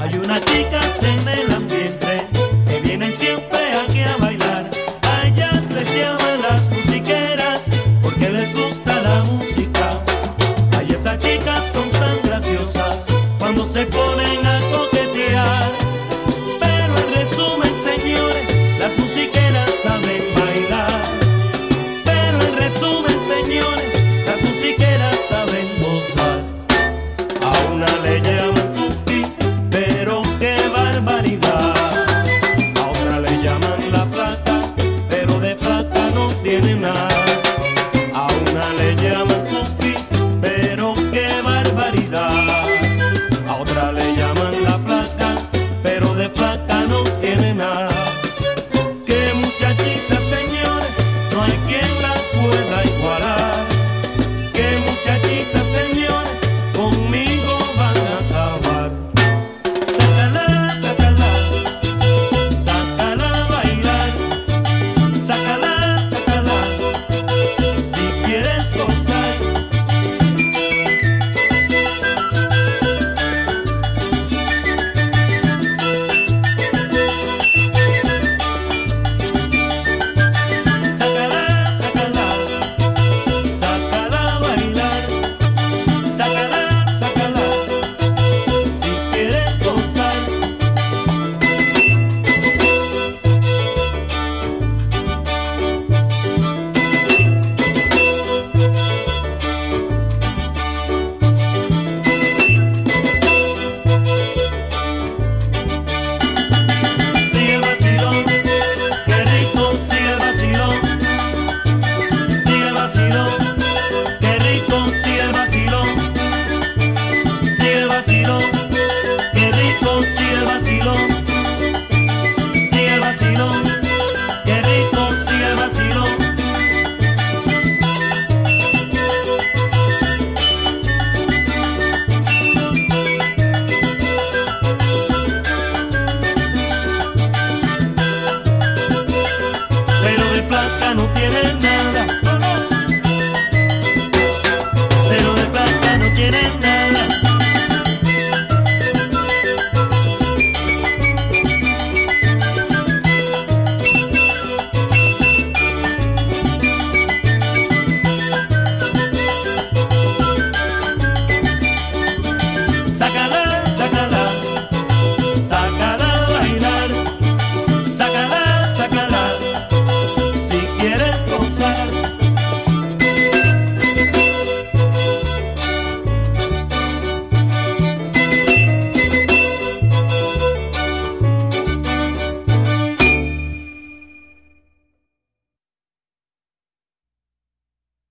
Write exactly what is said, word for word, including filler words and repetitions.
Hay unas chicas en el ambiente que vienen siempre aquí a bailar. A ellas les llaman las musiqueras porque les gusta la música. Ay, esas chicas son tan graciosas cuando se ponen a coquetear. Pero en resumen, señores, las musiqueras saben bailar. Pero en resumen, señores, las musiqueras saben gozar. A una le llaman tuki, pero qué barbaridad. A otra le llaman la flaca, pero de flaca no tiene nada. A una le llaman tuki, pero qué barbaridad. A otra le llaman la flaca, pero de flaca no tiene nada. Qué muchachitas, señores, no hay quien las pueda igualar. Qué muchachitas, señores, conmigo van a acabar. Sácala, sácala, sácala a bailar. Sácala, sácala, si quieres gozar. Sácala, sácala, sácala a bailar. Sácala, sácala, si quieres gozar. Sigue el vacilón, qué rico, sigue el vacilón. Sigue el vacilón, qué rico, sigue el vacilón. Sigue el vacilón.